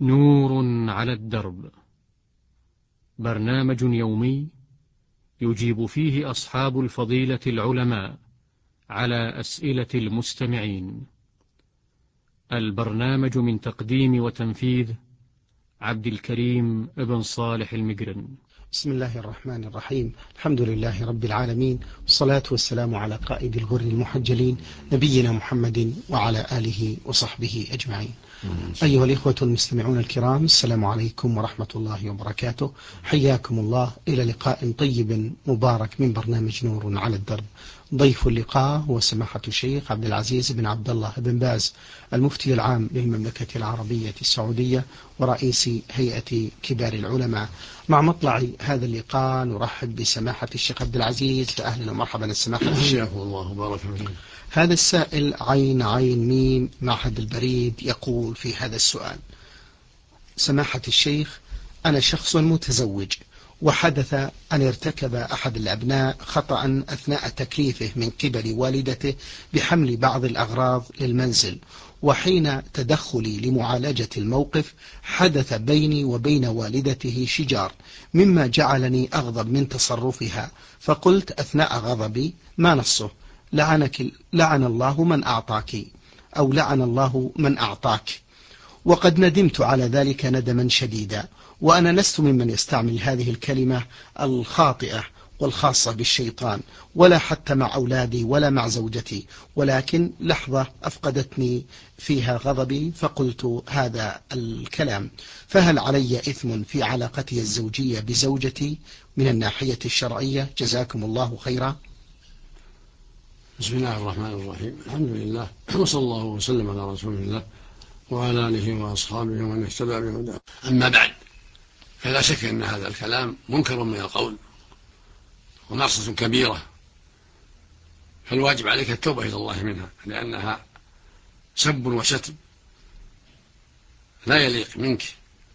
نور على الدرب، برنامج يومي يجيب فيه أصحاب الفضيلة العلماء على أسئلة المستمعين. البرنامج من تقديم وتنفيذ عبد الكريم ابن صالح المقرن. بسم الله الرحمن الرحيم. الحمد لله رب العالمين، والصلاة والسلام على قائد الغر المحجلين نبينا محمد وعلى آله وصحبه أجمعين. أيها الإخوة المستمعون الكرام، السلام عليكم ورحمة الله وبركاته. حياكم الله إلى لقاء طيب مبارك من برنامج نور على الدرب. ضيف اللقاء هو سماحة الشيخ عبد العزيز بن عبد الله بن باز، المفتي العام للمملكة العربية السعودية ورئيس هيئة كبار العلماء. مع مطلع هذا اللقاء نرحب بسماحة الشيخ عبد العزيز، فأهلا ومرحبا السماحة الشيخ. الله وبارك فيك. هذا السائل عين ميم معهد البريد يقول في هذا السؤال: سماحة الشيخ، أنا شخص متزوج، وحدث أن ارتكب أحد الأبناء خطأ أثناء تكليفه من قبل والدته بحمل بعض الأغراض للمنزل، وحين تدخلي لمعالجة الموقف حدث بيني وبين والدته شجار، مما جعلني أغضب من تصرفها، فقلت أثناء غضبي: ما نصه؟ لعن الله من أعطاك، أو لعن الله من أعطاك. وقد ندمت على ذلك ندما شديدا، وأنا لست ممن يستعمل هذه الكلمة الخاطئة والخاصة بالشيطان، ولا حتى مع أولادي ولا مع زوجتي، ولكن لحظة أفقدتني فيها غضبي فقلت هذا الكلام. فهل علي إثم في علاقتي الزوجية بزوجتي من الناحية الشرعية؟ جزاكم الله خيرا. بسم الله الرحمن الرحيم. الحمد لله، وصلى الله وسلم على رسول الله وعلى آله وأصحابه ومن اهتدى بهداه. أما بعد، فلا شك أن هذا الكلام منكر من القول ومعصية كبيرة، فالواجب عليك التوبة إلى الله منها، لأنها سب وشتم لا يليق منك.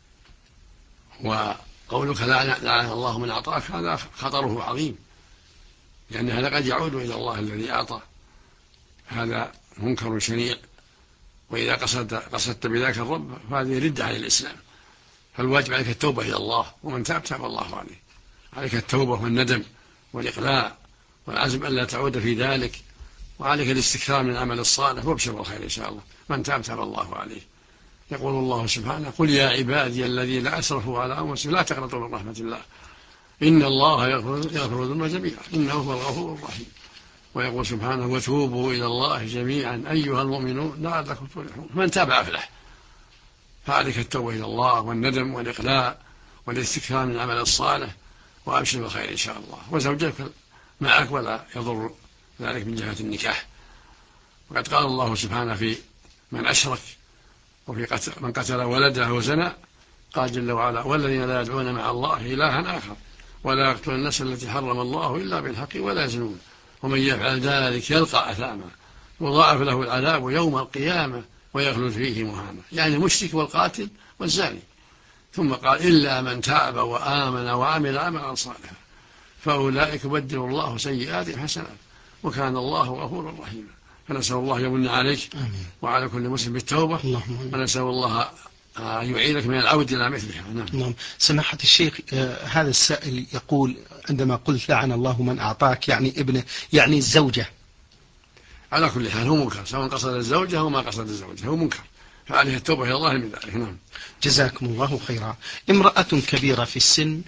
وقولك لعن الله من أعطاك هذا خطره عظيم، لأن هذا قد يعود إلى الله الذي أعطى، هذا منكر شنيع. وإذا قصدت بذاك الرب فهذه ردة عن الإسلام، فالواجب عليك التوبة إلى الله، ومن تاب تاب الله عليه. عليك التوبة والندم والإقلاع والعزم ألا تعود في ذلك، وعليك الاستكثار من العمل الصالح، وابشر بالخير إن شاء الله. من تاب تاب الله عليه. يقول الله سبحانه: قل يا عبادي الذين أسرفوا على أنفسهم لا تقنطوا من رحمة الله إن الله يغفر الذنوب جميعا إنه هو الغفور الرحيم. ويقول سبحانه: وتوبوا إلى الله جميعا أيها المؤمنون لعلكم تفلحون. من تاب أفلح. فعليك التوبة إلى الله والندم والإقلاع والاستكثار من العمل الصالح، وأبشر بالخير إن شاء الله. وزوجك معك ولا يضر ذلك من جهة النكاح. وقد قال الله سبحانه في من أشرك وفي من قتل ولده وزنى، قال جل وعلا: والذين لا يدعون مع الله إلها آخر ولا يقتلون النفس التي حرم الله إلا بالحق ولا يزنون ومن يفعل ذلك يلقى أثاما يضاعف له العذاب يوم القيامة ويخلد فيه مهانا. يعني المشرك والقاتل والزاني. ثم قال: إلا من تاب وآمن وعمل عملا صالحا فأولئك يبدل الله سيئاتهم حسنات وكان الله غفورا رحيما. فنسأل الله يمن عليك وعلى كل مسلم بالتوبة، ونسأل الله يعينك من العود إلى مثلها. نعم. سماحة الشيخ، هذا السائل يقول: عندما قلت لعن الله من أعطاك يعني ابنه، يعني الزوجة. على كل حال هو منكر، سواء قصد الزوجة أو ما قصد الزوجة هو منكر، فعليه التوبة إلى الله من ذلك. نعم. جزاكم الله خيرا. امرأة كبيرة في السن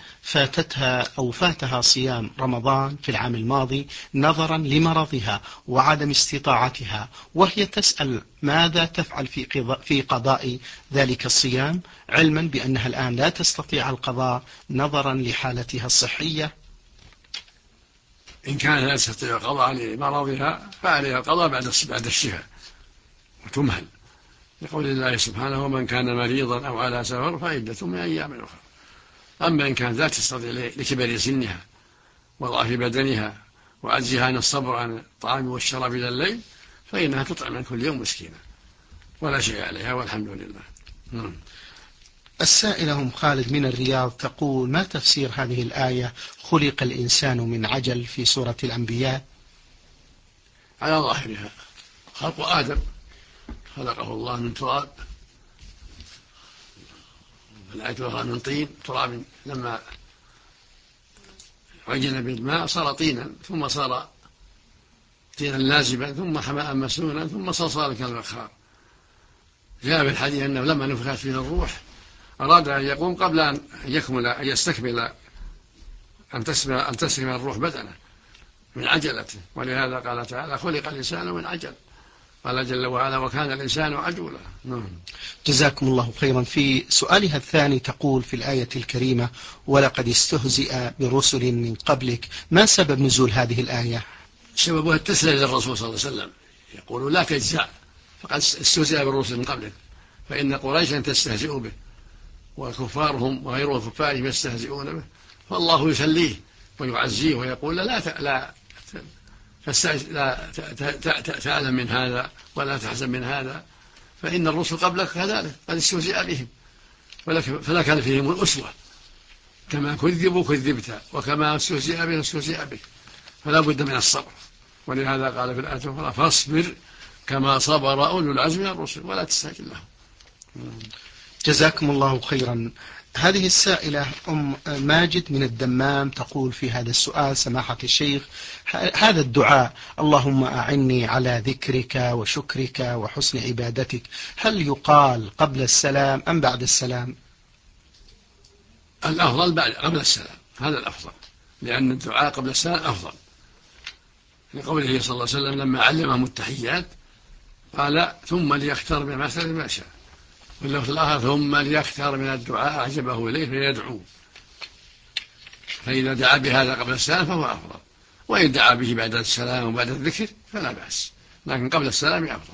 فاتها صيام رمضان في العام الماضي نظرا لمرضها وعدم استطاعتها، وهي تسأل ماذا تفعل في قضاء ذلك الصيام، علما بأنها الآن لا تستطيع القضاء نظرا لحالتها الصحية. إن كان لا تستطيع القضاء لمرضها فعليها القضاء بعد الشفاء وتمهل، لقول الله سبحانه: ومن كان مريضا أو على سفر فعدة من أيام أخرى. أما إن كانت لا تستطيع لكبر سنها وضعف بدنها وعجزها عن الصبر عن الطعام والشراب إلى الليل فإنها تطعم من كل يوم مسكينا ولا شيء عليها والحمد لله. السائلة أم خالد من الرياض تقول: ما تفسير هذه الآية خلق الإنسان من عجل في سورة الأنبياء؟ على ظاهرها خلق آدم، خلقه الله من تراب الآية الأخرى من طين تراب لما عجن بالماء صار طينا ثم صار طينا لازبا ثم حماء مسنونا ثم صار كالفخار. جاء في الحديث أنه لما نفخت فيه الروح أراد أن يقوم قبل أن يكمل أن يستكمل أن تسلم الروح بدنه من عجلته، ولهذا قال تعالى خلق الإنسان من عجل، قال جل وعلا وكان الإنسان عجولا. جزاكم الله خيرا. في سؤالها الثاني تقول في الآية الكريمة ولقد استهزئ برسل من قبلك، ما سبب نزول هذه الآية؟ سببها التسلية للرسول صلى الله عليه وسلم، يقول لا تجزع فقد استهزئ بالرسل من قبلك، فإن قريشا تستهزئ به وكفارهم وغيرهم كفارهم يستهزئون به، فالله يسليه ويعزيه ويقول لا تعلم من هذا ولا تحزن من هذا، فإن الرسل قبلك كذلك قد استهزئ بهم فلا كان فيهم الأسوة، كما كذبوا كذبت وكما استهزئ بهم استهزئ بك، فلا بد من الصبر. ولهذا قال في الآية الأخرى فاصبر كما صبر أولو العزم من الرسل ولا تستعجل لهم. جزاكم الله خيرا. هذه السائلة أم ماجد من الدمام تقول في هذا السؤال سماحة الشيخ هذا الدعاء اللهم أعني على ذكرك وشكرك وحسن عبادتك هل يقال قبل السلام أم بعد السلام؟ الأفضل قبل السلام، هذا الأفضل، لأن الدعاء قبل السلام أفضل، لقوله صلى الله عليه وسلم لما علمهم التحيات قال ثم ليختار بما سلم ما شاء، واللفظ الآخر ثم ليختار من الدعاء أعجبه إليه فيدعو، فإذا دعا بهذا قبل السلام فهو أفضل، وإن دعا به بعد السلام وبعد الذكر فلا بأس، لكن قبل السلام أفضل.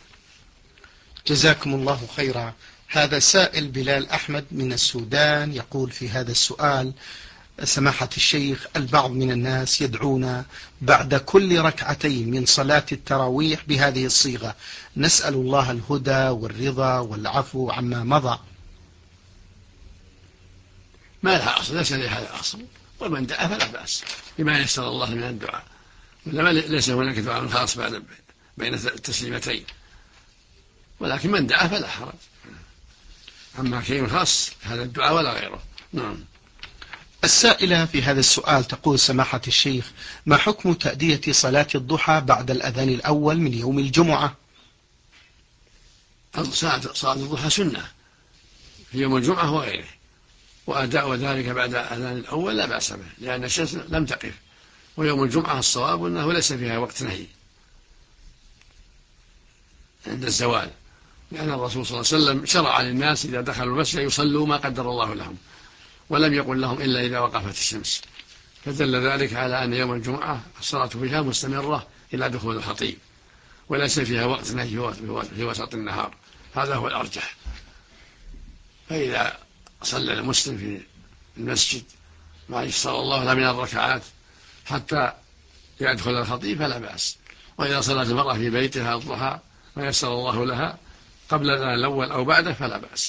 جزاكم الله خيرا. هذا سائل بلال أحمد من السودان يقول في هذا السؤال سماحة الشيخ البعض من الناس يدعون بعد كل ركعتين من صلاة التراويح بهذه الصيغة نسأل الله الهدى والرضا والعفو عما مضى. ما لها أصل، ليس لها أصل، ومن دعا فلا بأس بما يسر الله من الدعاء، ليس هناك دعاء خاص بين التسليمتين، ولكن من دعا فلا حرج، أما شيء خاص هذا الدعاء ولا غيره. نعم. السائلة في هذا السؤال تقول سماحة الشيخ ما حكم تأدية صلاة الضحى بعد الأذان الأول من يوم الجمعة؟ صلاة الضحى سنة في يوم الجمعة وغيره، وأداء ذلك بعد الأذان الأول لا بأس به، لأن الشمس لم تقف، ويوم الجمعة الصواب أنه ليس فيها وقت نهي عند الزوال، لأن الرسول صلى الله عليه وسلم شرع للناس إذا دخلوا المسجد يصلوا ما قدر الله لهم، ولم يقل لهم إلا إذا وقفت الشمس، فدل ذلك على أن يوم الجمعة الصلاة فيها مستمرة إلى دخول الخطيب، وليس فيها وقت نهي في وسط النهار، هذا هو الأرجح. فإذا صلى المسلم في المسجد ما يسر الله له من الركعات حتى يدخل الخطيب فلا بأس، وإذا صلت المرأة في بيتها الضحى ما يسر الله لها قبل الأذان الأول أو بعده فلا بأس.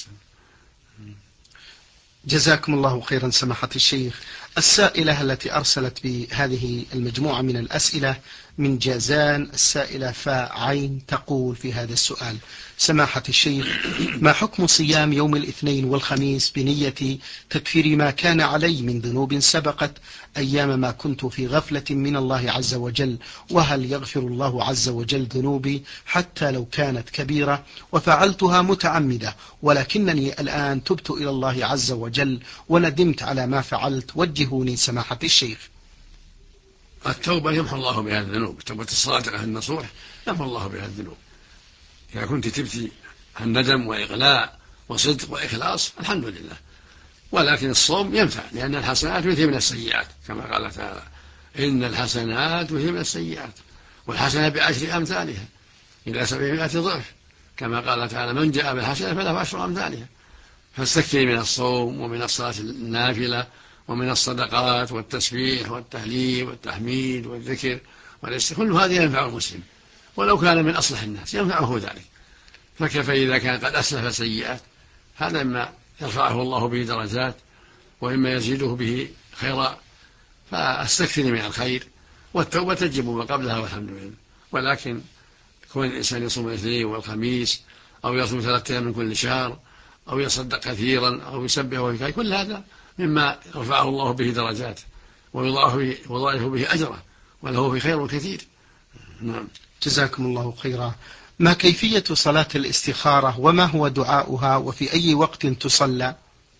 جزاكم الله خيرا سماحة الشيخ. السائلة التي أرسلت بهذه المجموعة من الأسئلة من جازان السائلة فاء عين تقول في هذا السؤال سماحة الشيخ ما حكم صيام يوم الاثنين والخميس بنية تكفير ما كان علي من ذنوب سبقت أيام ما كنت في غفلة من الله عز وجل، وهل يغفر الله عز وجل ذنوبي حتى لو كانت كبيرة وفعلتها متعمدة، ولكنني الآن تبت إلى الله عز وجل وندمت على ما فعلت، وجهوني سماحة الشيخ. التوبة يمحو الله بها الذنوب، توبة الصادقة النصوح يمحو الله بها الذنوب، إذا كنت تبتي الندم وإغلاء وصدق وإخلاص الحمد لله، ولكن الصوم ينفع لأن الحسنات يذهبن السيئات، كما قال تعالى إن الحسنات يذهبن السيئات، والحسنة بعشر أمثالها إلى 700 ضعف، كما قال تعالى من جاء بالحسنة فله 10 أمثالها، فاستكثري من الصوم ومن الصلاة النافلة ومن الصدقات والتسبيح والتهليل والتحميد والذكر والاستغفار، كل هذه ينفع المسلم ولو كان من أصلح الناس ينفعه ذلك، فكيف إذا كان قد أسلف سيئات، هذا إما يرفعه الله به درجات وإما يزيده به خيرا، فاستكثري من الخير، والتوبة تجب ما قبلها والحمد لله. ولكن كون الإنسان يصوم الاثنين والخميس أو يصوم 3 أيام من كل شهر أو يصدق كثيرا أو يسبح ويكاي، كل هذا مما رفعه الله به درجات ويضاعف به أجره، وله في خير كثير. نعم. جزاكم الله خيرا. ما كيفية صلاة الاستخارة وما هو دعاؤها وفي أي وقت تصلى؟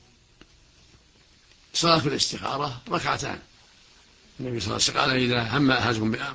صلاة الاستخارة ركعتان. النبي صلى الله عليه وسلم قال إذا هم أحدكم بأمر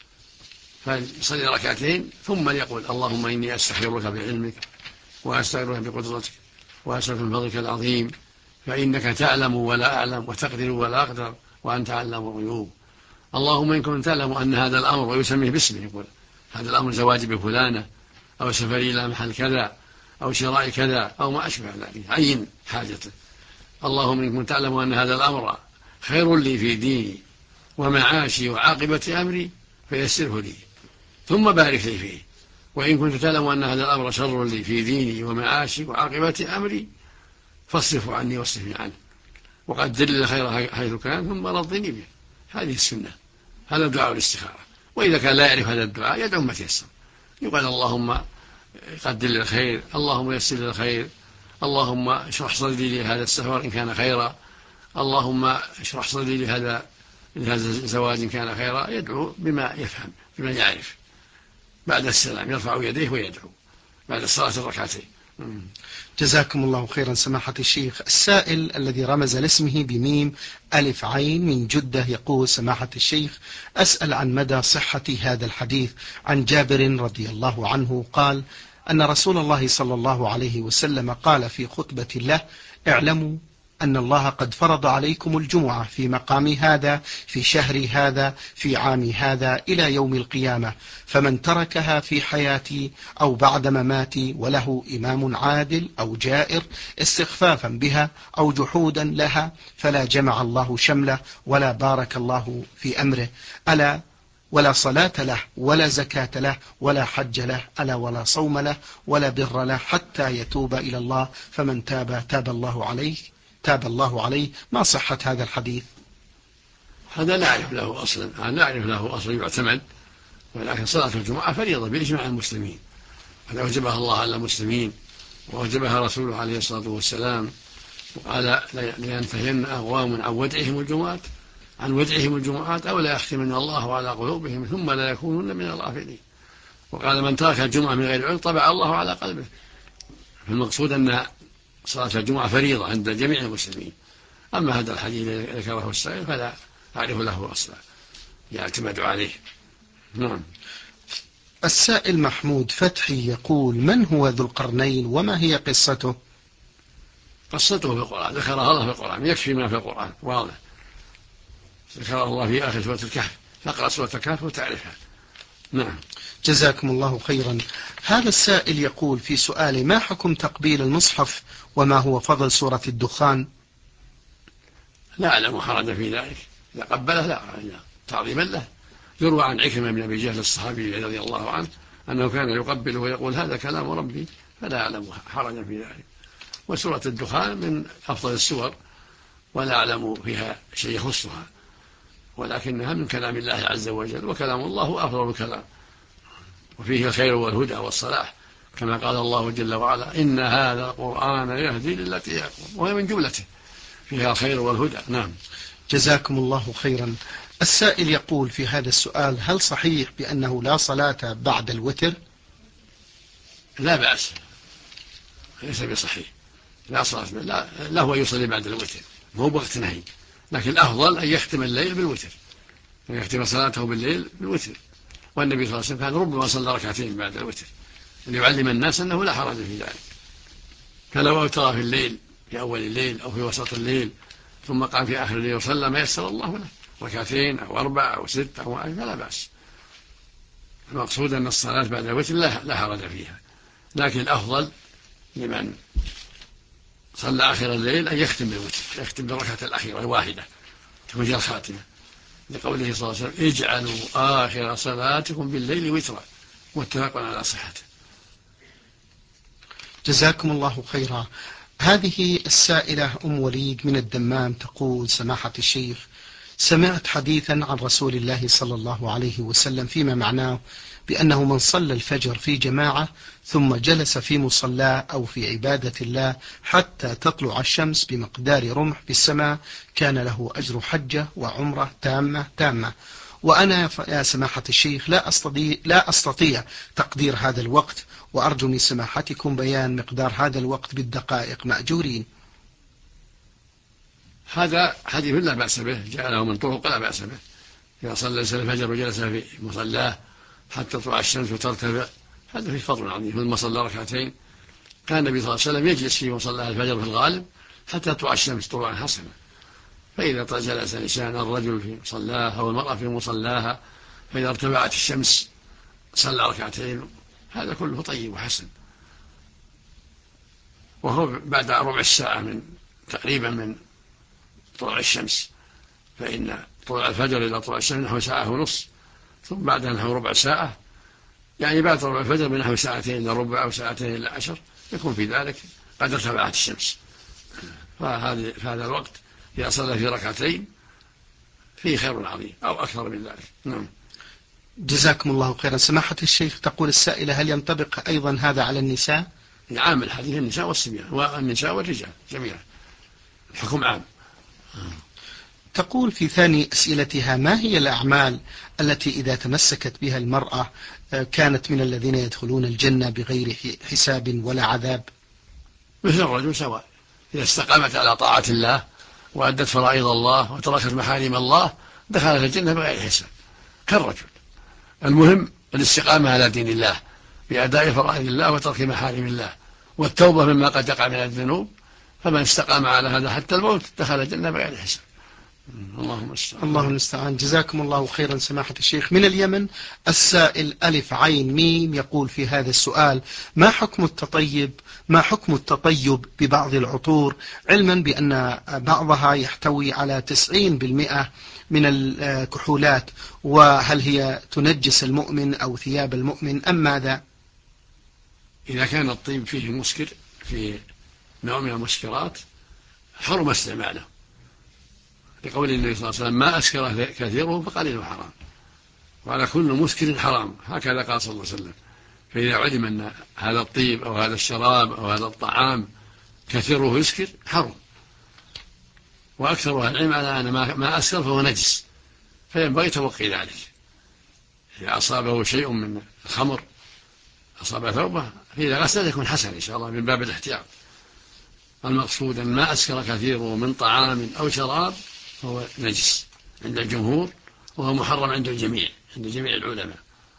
فيصلي ركعتين ثم يقول اللهم إني أستخيرك بعلمك وأستغفرك بقدرتك وأسألك من فضلك العظيم فإنك تعلم ولا أعلم وتقدر ولا أقدر وأنت علام الغيوب. اللهم إن كنت تعلم أن هذا الأمر، ويسميه باسمه، يقول هذا الأمر زواج بفلانة أو سفري إلى محل كذا أو شراء كذا أو ما أشبه ذلك، عين حاجته. اللهم إن كنت تعلم أن هذا الأمر خير لي في ديني ومعاشي وعاقبة أمري فيسره لي ثم بارك لي فيه، وإن كنت تعلم أن هذا الأمر شر لي في ديني ومعاشي وعاقبة أمري فاصرفه عني واصرفني عنه وقدر لي الخير حيث كان ثم رضني به. هذه السنة، هذا دعاء الاستخارة. وإذا كان لا يعرف هذا الدعاء يدعو ما تيسر، يقول اللهم قدر لي الخير، اللهم يسر لي الخير، اللهم اشرح صدري لهذا السفر إن كان خيرا، اللهم اشرح صدري لهذا الزواج إن كان خيرا. يدعو بما يفهم بما يعرف. بعد السلام يرفع يديه ويدعو بعد الصلاة الركعتين. جزاكم الله خيرا سماحة الشيخ. السائل الذي رمز لاسمه بميم ألف عين من جدة يقول سماحة الشيخ أسأل عن مدى صحة هذا الحديث عن جابر رضي الله عنه قال أن رسول الله صلى الله عليه وسلم قال في خطبة له اعلموا أن الله قد فرض عليكم الجمعة في مقام هذا في شهر هذا في عام هذا إلى يوم القيامة، فمن تركها في حياتي أو بعد مماتي وله إمام عادل أو جائر استخفافا بها أو جحودا لها فلا جمع الله شمله ولا بارك الله في أمره، ألا ولا صلاة له ولا زكاة له ولا حج له، ألا ولا صوم له ولا بر له حتى يتوب إلى الله، فمن تاب تاب الله عليه. ما صحة هذا الحديث؟ هذا لا أعرف له أصل يعتمد، ولكن صلاة الجمعة فريضة بإجماع المسلمين، هذا وجبها الله على المسلمين ووجبها رسوله عليه الصلاة والسلام، وقال لينتهين أقوام عن ودعهم الجمعات أو لا يختمن الله على قلوبهم ثم لا يكونون من الغافلين. وقال من ترك الجمعة من غير عذر طبع الله على قلبه. فالمقصود أن صلاة الجمعة فريضة عند جميع المسلمين. أما هذا الحديث الذي ذكره السائل فلا أعرف له أصلا يعتمد عليه. نعم. السائل محمود فتحي يقول من هو ذو القرنين وما هي قصته؟ قصته في القرآن، ذكرها الله في القرآن، يكفي ما في القرآن واضح، ذكرها الله في آخر سورة الكهف، فاقرأ سورة الكهف وتعرفها. نعم. جزاكم الله خيرا. هذا السائل يقول في سؤاله ما حكم تقبيل المصحف وما هو فضل سورة الدخان؟ لا أعلم حرج في ذلك، إذا قبله لا تعظيما له. يروى عن عكرمة بن أبي جهل الصحابي رضي الله عنه أنه كان يقبله ويقول هذا كلام ربي، فلا أعلم حرجا في ذلك. وسورة الدخان من أفضل السور ولا أعلم فيها شيء يخصها، ولكنها من كلام الله عز وجل، وكلام الله أفضل الكلام وفيه الخير والهدى والصلاح، كما قال الله جل وعلا إن هذا القرآن يهدي للتي هي أقوم، وهي من جملته فيها الخير والهدى. نعم. جزاكم الله خيرا. السائل يقول في هذا السؤال هل صحيح بأنه لا صلاة بعد الوتر؟ لا بأس، ليس بصحيح، لا صلاة، لا هو يصلي بعد الوتر، مو بوقت نهي، لكن الأفضل أن يختم الليل بالوتر، أن يختم صلاته بالليل بالوتر. والنبي صلى الله عليه وسلم كان ربما صلى ركعتين بعد الوتر ليعلم الناس أنه لا حرج في ذلك. فلو أوتر في الليل في أول الليل أو في وسط الليل ثم قام في آخر الليل وصلى ما يسر الله له ركعتين أو 4 أو 6 أو 10 فلا بأس. المقصود أن الصلاة بعد الوتر لا حرج فيها، لكن الأفضل لمن صلى آخر الليل أن يختم بالوتر، يختم بالركعة الأخيرة الواحدة تكون هي الخاتمة، لقوله صلى الله عليه وسلم اجعلوا آخر صلاتكم بالليل وترا، متفق على صحته. جزاكم الله خيرا. هذه السائلة أم وليد من الدمام تقول سماحة الشيخ سمعت حديثا عن رسول الله صلى الله عليه وسلم فيما معناه بأنه من صلى الفجر في جماعة ثم جلس في مصلاه أو في عبادة الله حتى تطلع الشمس بمقدار رمح في السماء كان له أجر حجة وعمرة تامة. وأنا يا سماحة الشيخ لا أستطيع تقدير هذا الوقت، وأرجو من سماحتكم بيان مقدار هذا الوقت بالدقائق مأجورين. هذا حديث لا بأس به، جعله من طرق لا بأس به. إذا صلى الفجر وجلس في مصلاه حتى تطلع الشمس وترتفع هذا فيه فضل عظيم. ثم صلى ركعتين كان النبي صلى الله عليه وسلم يجلس في مصلاه الفجر في الغالب حتى تطلع الشمس طلوعا حسنا. فإذا جلس الإنسان الرجل في مصلاه أو المرأة في مصلاها فإذا ارتفعت الشمس صلى ركعتين هذا كله طيب وحسن. وهو بعد ربع الساعة تقريبا من طلوع الشمس، فإن طلوع الفجر إلى طلوع الشمس نحو ساعة ونصف، ثم بعدها نحو ربع ساعة، يعني بعد طلوع الفجر بنحو ساعتين إلى ربع أو ساعتين إلى 10 يكون في ذلك قد ارتفعت الشمس. في هذا الوقت إذا صلى في ركعتين فيه خير عظيم أو أكثر من ذلك. نعم. جزاكم الله خيرا. سماحة الشيخ تقول السائلة: هل ينطبق أيضا هذا على النساء؟ نعم، الحديث النساء والصبيان والنساء والرجال جميعا، الحكم عام. تقول في ثاني أسئلتها: ما هي الأعمال التي إذا تمسكت بها المرأة كانت من الذين يدخلون الجنة بغير حساب ولا عذاب؟ مثل الرجل سواء، إذا استقامت على طاعة الله وأدت فرائض الله وتركت محارم الله دخلت الجنة بغير حساب كالرجل. المهم الاستقامة على دين الله بأداء فرائض الله وترك محارم الله والتوبة مما قد يقع من الذنوب، فمن استقام على هذا حتى الموت دخل الجنة بغير حساب. الله المستعان. جزاكم الله خيرا سماحة الشيخ. من اليمن السائل ألف عين ميم يقول في هذا السؤال: ما حكم التطيب ببعض العطور، علما بأن بعضها يحتوي على 90% من الكحولات، وهل هي تنجس المؤمن أو ثياب المؤمن أم ماذا؟ إذا كان الطيب فيه مسكر، في نوع من المسكرات، حرم استعماله، لقول النبي صلى الله عليه وسلم: ما أسكر كثيره فقليله حرام، وعلى كل مسكر حرام، هكذا قال صلى الله عليه وسلم. فإذا علم أن هذا الطيب أو هذا الشراب أو هذا الطعام كثيره يسكر حرم. وأكثر أهل العلم على أن ما أسكر فهو نجس، فينبغي توقي ذلك. إذا أصابه شيء من الخمر أصاب ثوبه فإذا غسل يكون حسن إن شاء الله من باب الاحتياط. المقصود أن ما أسكر كثيره من طعام أو شراب هو نجس عند الجمهور، وهو محرم عند الجميع، عند جميع العلماء.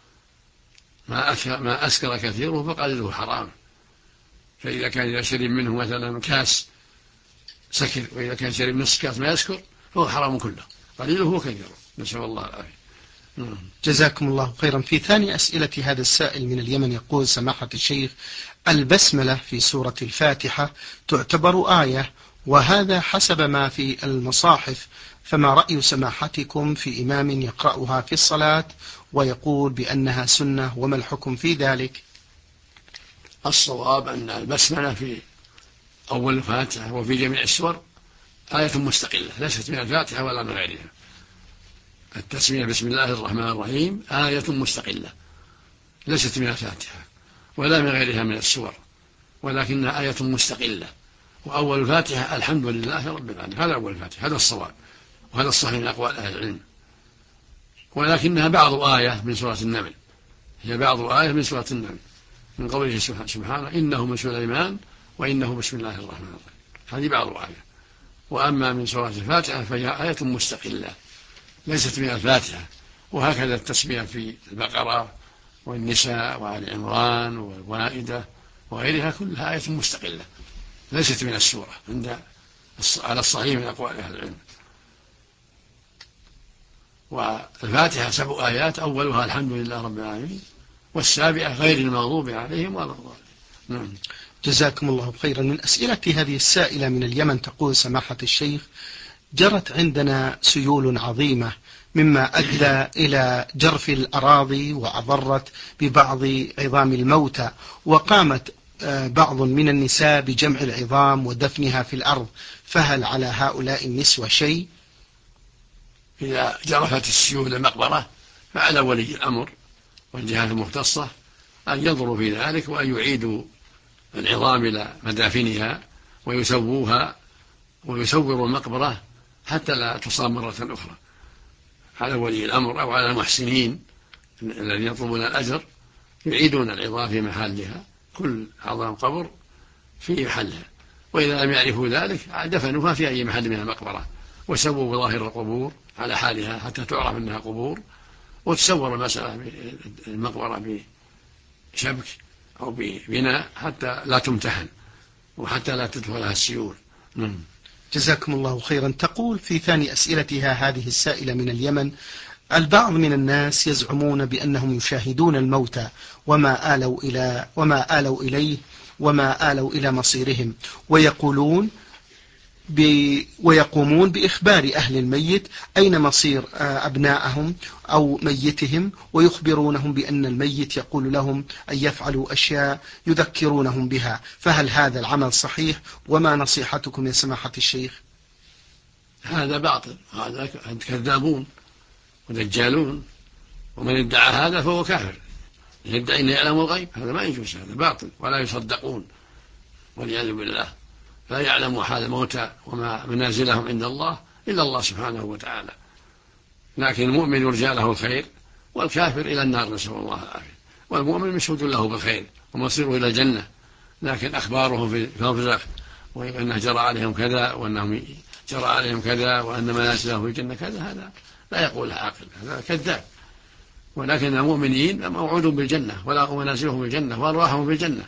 ما أسكر كثيره فقليله حرام. فإذا كان إذا شرب منه مثلا كاس سكر، وإذا كان شرب نصف كاس ما يسكر فهو حرام كله، قليله وكثيره، نسأل الله العافية. جزاكم الله خيرا. في ثاني أسئلة هذا السائل من اليمن يقول: سماحة الشيخ، البسملة في سورة الفاتحة تعتبر آية، وهذا حسب ما في المصاحف، فما رأي سماحتكم في إمام يقرأها في الصلاة ويقول بأنها سنة، وما الحكم في ذلك؟ الصواب أن البسملة في أول الفاتحة وفي جميع السور آية مستقلة، ليست من الفاتحة ولا من غيرها. التسمية بسم الله الرحمن الرحيم آية مستقلة، ليست من الفاتحة ولا من غيرها من السور، ولكنها آية مستقلة. وأول الفاتحة الحمد لله رب العالمين، هذا أول الفاتحة، هذا الصواب، وهذا الصحيح من أقوال أهل العلم. ولكنها بعض آية من سورة النمل، هي بعض آية من سورة النمل، من قوله سبحانه: إنه من سليمان وإنه بسم الله الرحمن الرحيم، هذه بعض آية. وأما من سورة الفاتحة فهي آية مستقلة ليست من الفاتحة. وهكذا التسمية في البقرة والنساء وآل عمران والمائدة وغيرها كلها آية مستقلة ليست من السورة على الصحيح من أقوال أهل العلم. والفاتحة 7 آيات، أولها الحمد لله رب العالمين، والسابعة غير المغضوب عليهم ولا الضالين. جزاكم الله خيرا. من أسئلة هذه السائلة من اليمن تقول: سماحة الشيخ، جرت عندنا سيول عظيمة مما أدى إلى جرف الأراضي وأضرت ببعض عظام الموتى، وقامت بعض من النساء بجمع العظام ودفنها في الأرض، فهل على هؤلاء النسوة شيء؟ إذا جرفت السيول المقبرة فعلى ولي الأمر والجهات المختصة أن ينظروا في ذلك وأن يعيدوا العظام إلى مدافنها ويسووها ويسوروا المقبرة حتى لا تصاب مرة أخرى. على ولي الأمر أو على المحسنين الذين يطلبون الأجر يعيدون العظام في محلها، كل عظام قبر في محلها، وإذا لم يعرفوا ذلك دفنوها في أي محل من المقبرة وسووا ظاهر القبور على حالها حتى تعرف أنها قبور، وتسور المسألة المقبرة بشبك أو ببناء حتى لا تمتحن وحتى لا تدخلها السيول. جزاكم الله خيرا. تقول في ثاني أسئلتها هذه السائلة من اليمن: البعض من الناس يزعمون بأنهم يشاهدون الموتى وما آلوا إليه وما آلوا إلى مصيرهم، ويقومون بإخبار أهل الميت أين مصير أبنائهم أو ميتهم، ويخبرونهم بأن الميت يقول لهم أن يفعلوا أشياء يذكرونهم بها، فهل هذا العمل صحيح؟ وما نصيحتكم يا سماحة الشيخ؟ هذا باطل، هذا كذابون ودجالون، ومن ادعى هذا فهو كافر، يدعي أن يعلم الغيب، هذا ما يجوز، هذا باطل ولا يصدقون والعياذ بالله. لا يعلم حال الموتى وما منازلهم عند الله إلا الله سبحانه وتعالى، لكن المؤمن يرجى له الخير والكافر إلى النار، نسأل الله العافية. والمؤمن مشهود له بالخير ومصيره إلى الجنة، لكن أخباره في البرزخ وأنه جرى عليهم كذا وأنهم جرى عليهم كذا وأن منازلهم في الجنة كذا، هذا لا يقول عاقل، هذا كذاب. ولكن المؤمنين موعود بالجنة ولا منازلهم في الجنة وأرواحهم في الجنة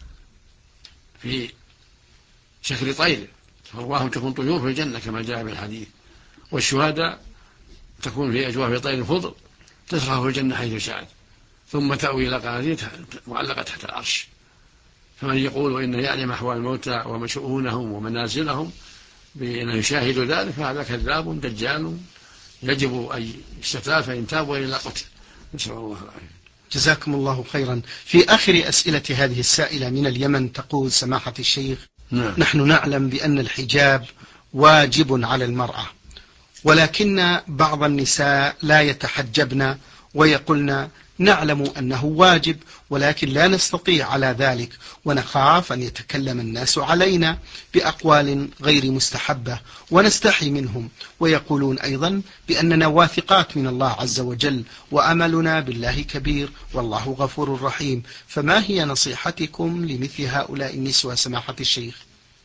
في شكل طير، أرواحهم تكون طيور في الجنة كما جاء في الحديث، والشهداء تكون في أجواف طير الخضر تسرح في الجنة حيث شاءت ثم تأوي إلى قناديل معلقة تحت العرش. فمن يقول إنه يعلم أحوال الموتى وشؤونهم ومنازلهم بأنه يشاهد ذلك فهذا كذاب دجال يجب أن يستتاب فإن تاب وإلا قتل، نسأل الله العافية. جزاكم الله خيرا. في آخر أسئلة هذه السائلة من اليمن تقول: سماحة الشيخ، نحن نعلم بأن الحجاب واجب على المرأة، ولكن بعض النساء لا يتحجبن ويقولن نعلم أنه واجب ولكن لا نستطيع على ذلك، ونخاف أن يتكلم الناس علينا بأقوال غير مستحبة ونستحي منهم، ويقولون أيضا بأننا واثقات من الله عز وجل وأملنا بالله كبير والله غفور رحيم، فما هي نصيحتكم لمثل هؤلاء النسوة سماحة الشيخ؟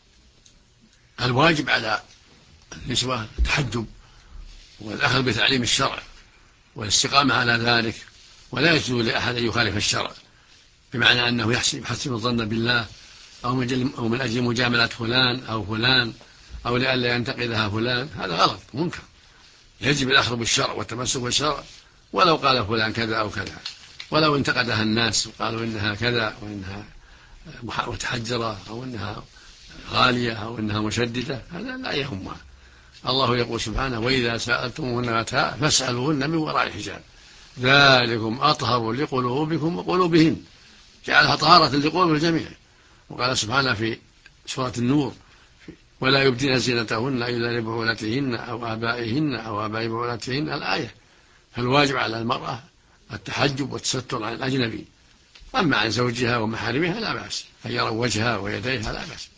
الواجب على النسوة التحجب والأخذ بتعليم الشرع والاستقامة على ذلك، ولا يجوز لأحد أن يخالف الشرع بمعنى أنه يحسن الظن بالله أو من أجل مجاملة فلان أو فلان أو لئلا ينتقدها فلان، هذا غلط منكر. يجب الأخذ بالشرع والتمسك بالشرع ولو قال فلان كذا أو كذا، ولو انتقدها الناس وقالوا إنها كذا وإنها متحجرة أو إنها غالية أو إنها مشددة، هذا لا يهمها. الله يقول سبحانه: وإذا سألتموهن متاعا فاسألوهن من وراء حجاب ذلكم أطهر لقلوبكم وقلوبهن، جعلها طهارة لقلوب الجميع. وقال سبحانه في سورة النور: ولا يبدين زينتهن إلا لبعولتهن أو آبائهن أو آباء بعولتهن، الآية. فالواجب على المرأة التحجب والتستر عن الأجنبي، أما عن زوجها ومحارمها لا بأس، أن يروا وجهها ويديها لا بأس.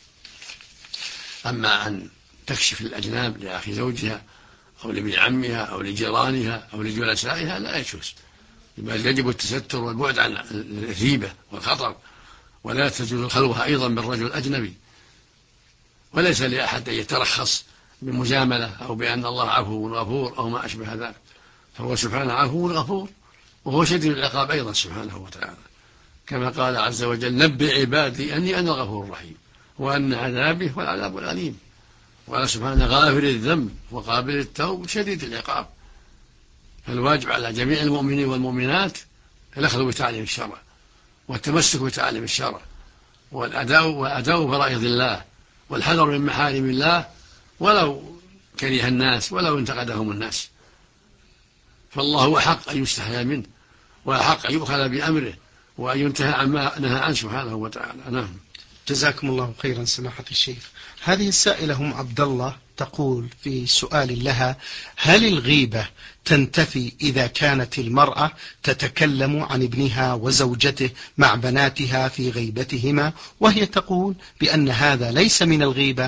أما أن تكشف الأجناب لأخي زوجها أو لابن عمها أو لجيرانها أو لجلسائها لا يجوز، بل يجب التستر والبعد عن الريبة والخطر، ولا تجوز الخلوة أيضا بالرجل الأجنبي. وليس لأحد أن يترخص بمجاملة أو بأن الله عفو غفور أو ما أشبه ذلك، فهو سبحانه عفو غفور وهو شديد العقاب أيضا سبحانه وتعالى، كما قال عز وجل: نبئ عبادي أني أنا الغفور الرحيم وأن عذابي هو العذاب الأليم. وقال سبحانه: غافر الذنب وقابل التوب شديد العقاب. فالواجب على جميع المؤمنين والمؤمنات الأخذ بتعليم الشرع والتمسك بتعليم الشرع وأداء فرائض الله والحذر من محارم الله ولو كره الناس ولو انتقدهم الناس، فالله هو حق أن يستحيا منه وحق أن يؤخذ بأمره وأن ينتهى عما نهى عنه سبحانه وتعالى. نعم. جزاكم الله خيرا سماحة الشيخ. هذه السائلة هم عبد الله تقول في سؤال لها: هل الغيبة تنتفي إذا كانت المرأة تتكلم عن ابنها وزوجته مع بناتها في غيبتهما، وهي تقول بأن هذا ليس من الغيبة؟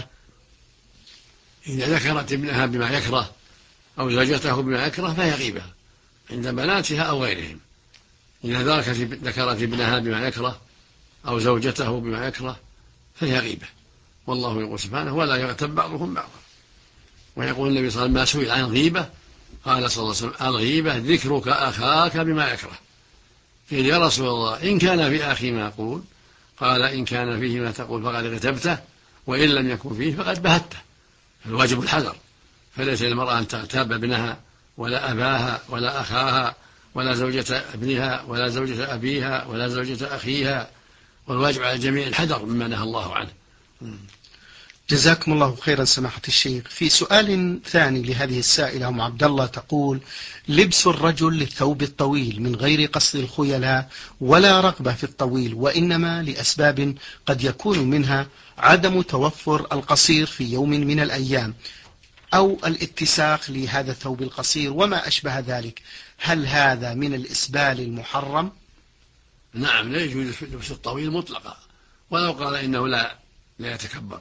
إذا ذكرت ابنها بما يكره أو زوجته بما يكره فهي غيبة عند بناتها أو غيرهم. إذا ذكرت ابنها بما يكره أو زوجته بما يكره فهي غيبة. والله يقول سبحانه: ولا يغتب بعضهم بعضا. ويقول النبي صلى الله عليه وسلم: ما سئل عن الغيبة قال صلى الله عليه وسلم: الغيبة ذكرك أخاك بما يكره. قيل: يا رسول الله إن كان في أخي ما أقول؟ قال: إن كان فيه ما تقول فقد اغتبته، وإن لم يكن فيه فقد بهته. الواجب الحذر، فليس للمرأة أن تغتاب ابنها ولا أباها ولا أخاها ولا زوجة ابنها ولا زوجة أبيها ولا زوجة أخيها، والواجب على الجميع الحذر مما نهى الله عنه. جزاكم الله خيرا سماحة الشيخ. في سؤال ثاني لهذه السائلة أم عبد الله تقول: لبس الرجل للثوب الطويل من غير قصد الخيلاء ولا رغبة في الطويل، وإنما لأسباب قد يكون منها عدم توفر القصير في يوم من الأيام أو الاتساق لهذا الثوب القصير وما أشبه ذلك، هل هذا من الإسبال المحرم؟ نعم، لا يجوز لبس الطويل مطلقا، ولو قال إنه لا يتكبر.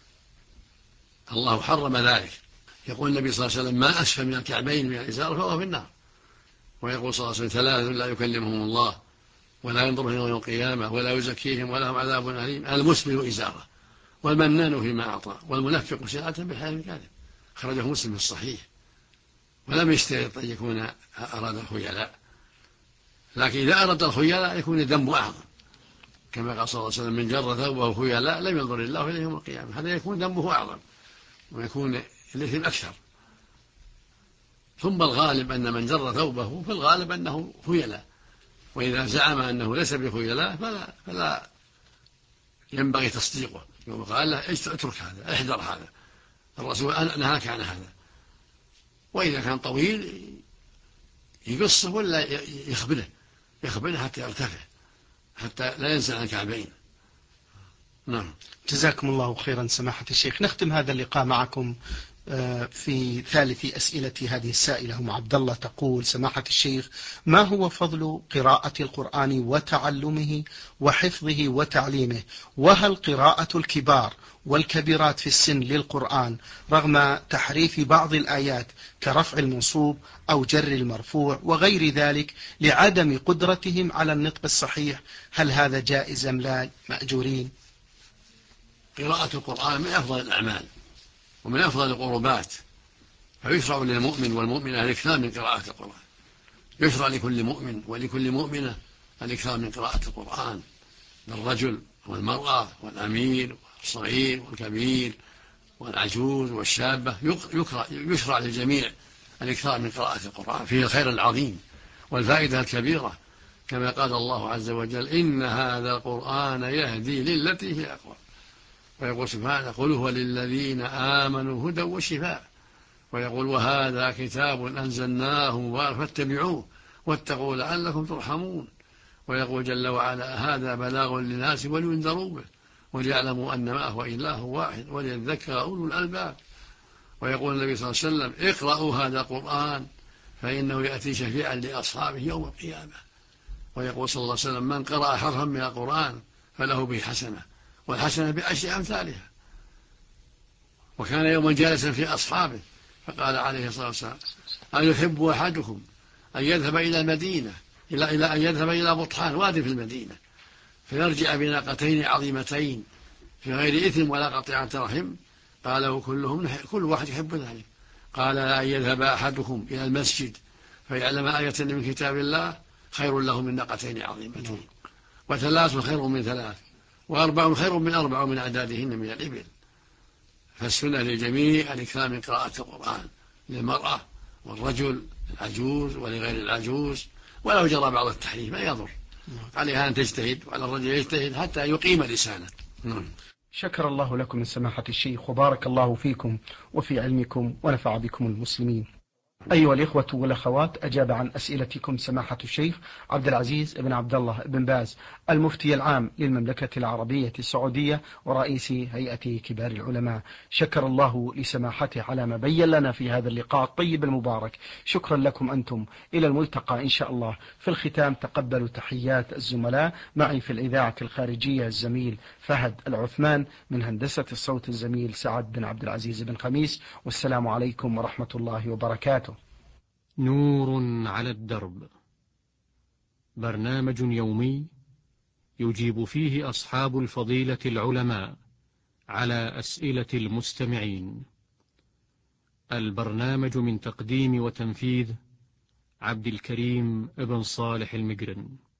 الله حرم ذلك. يقول النبي صلى الله عليه وسلم: ما أسفل من الكعبين من الإزار فهو في النار. ويقول صلى الله عليه وسلم: ثلاث لا يكلمهم الله ولا ينظر إليهم يوم القيامة ولا يزكيهم ولهم عذاب أليم: المسبل إزاره، والمنان فيما أعطى، والمنفق سلعة بالحلال الكاذب. خرجه مسلم في الصحيح. ولم يشترط أن يكون أراد الخيلاء، لكن إذا أراد الخيلاء يكون الذنب أعظم، كما قال صلى الله عليه وسلم: من جر ثوبه خيلاء لم ينظر الله إليه يوم القيامة. هذا يكون ذنبه أعظم ويكون الإثم أكثر. ثم الغالب أن من جر ثوبه في الغالب أنه خيلاء، وإذا زعم أنه ليس بخيلاء فلا ينبغي تصديقه. يوم قال له: اترك هذا، احذر هذا، الرسول نهاك عن هذا. وإذا كان طويل يقصه ولا يخبله حتى يرتفع، حتى لا ينزل عن الكعبين. نعم. جزاكم الله خيرا سماحة الشيخ. نختم هذا اللقاء معكم في ثالث أسئلة هذه السائلة أم عبد الله تقول: سماحة الشيخ، ما هو فضل قراءة القرآن وتعلمه وحفظه وتعليمه؟ وهل قراءة الكبار والكبيرات في السن للقرآن رغم تحريف بعض الآيات كرفع المنصوب أو جر المرفوع وغير ذلك لعدم قدرتهم على النطق الصحيح، هل هذا جائز أم لا مأجورين؟ قراءة القرآن من أفضل الأعمال ومن أفضل القربات، فيشرع للمؤمن والمؤمنة الإكثار من قراءة القرآن. يشرع لكل مؤمن ولكل مؤمنة الإكثار من قراءة القرآن، للرجل والمرأة والأمير والصغير والكبير والعجوز والشابة. يشرع للجميع الإكثار من قراءة القرآن، فيه الخير العظيم والفائدة الكبيرة، كما قال الله عز وجل: إن هذا القرآن يهدي للتي هي أقوم. ويقول سبحانه: قل هو للذين آمنوا هدى وشفاء. ويقول: وهذا كتاب أنزلناه مبارك فاتبعوه واتقوا لعلكم ترحمون. ويقول جل وعلا: هذا بلاغ للناس ولينذروا به وليعلموا أنما هو إله واحد وليذكر أولو الألباب. ويقول النبي صلى الله عليه وسلم: اقرأوا هذا القرآن فإنه يأتي شفيعا لأصحابه يوم القيامة. ويقول صلى الله عليه وسلم: من قرأ حرفا من القرآن فله به حسنة، والحسنة بعشر أمثالها. وكان يوما جالسا في أصحابه فقال عليه الصلاة والسلام: أيحب أحدكم أن يذهب إلى المدينة إلى أن يذهب إلى بطحان وادي في المدينة فيرجع بناقتين عظيمتين في غير إثم ولا قطيعة رحم؟ قال: كل واحد يحب ذلك. قال: أن يذهب أحدكم إلى المسجد فيعلم آية من كتاب الله خير له من ناقتين عظيمتين، وثلاث خير من ثلاث، وأربع خير من أربع ومن أعدادهن من الإبل. فالسنة للجميع الإكثار من قراءة القرآن، للمرأة والرجل، العجوز ولغير العجوز، ولو جرى بعض التحريف ما يضر، عليها أن تجتهد وعلى الرجل يجتهد حتى يقيم لسانه. شكر الله لكم من سماحة الشيخ، وبارك الله فيكم وفي علمكم ونفع بكم المسلمين. أيها الإخوة والأخوات، أجاب عن أسئلتكم سماحة الشيخ عبد العزيز بن عبد الله بن باز، المفتي العام للمملكة العربية السعودية ورئيس هيئة كبار العلماء. شكر الله لسماحته على ما بين لنا في هذا اللقاء الطيب المبارك. شكرا لكم أنتم، إلى الملتقى إن شاء الله. في الختام تقبلوا تحيات الزملاء، معي في الإذاعة الخارجية الزميل فهد العثمان، من هندسة الصوت الزميل سعد بن عبد العزيز بن خميس، والسلام عليكم ورحمة الله وبركاته. نور على الدرب، برنامج يومي يجيب فيه أصحاب الفضيلة العلماء على أسئلة المستمعين. البرنامج من تقديم وتنفيذ عبد الكريم ابن صالح المجرن.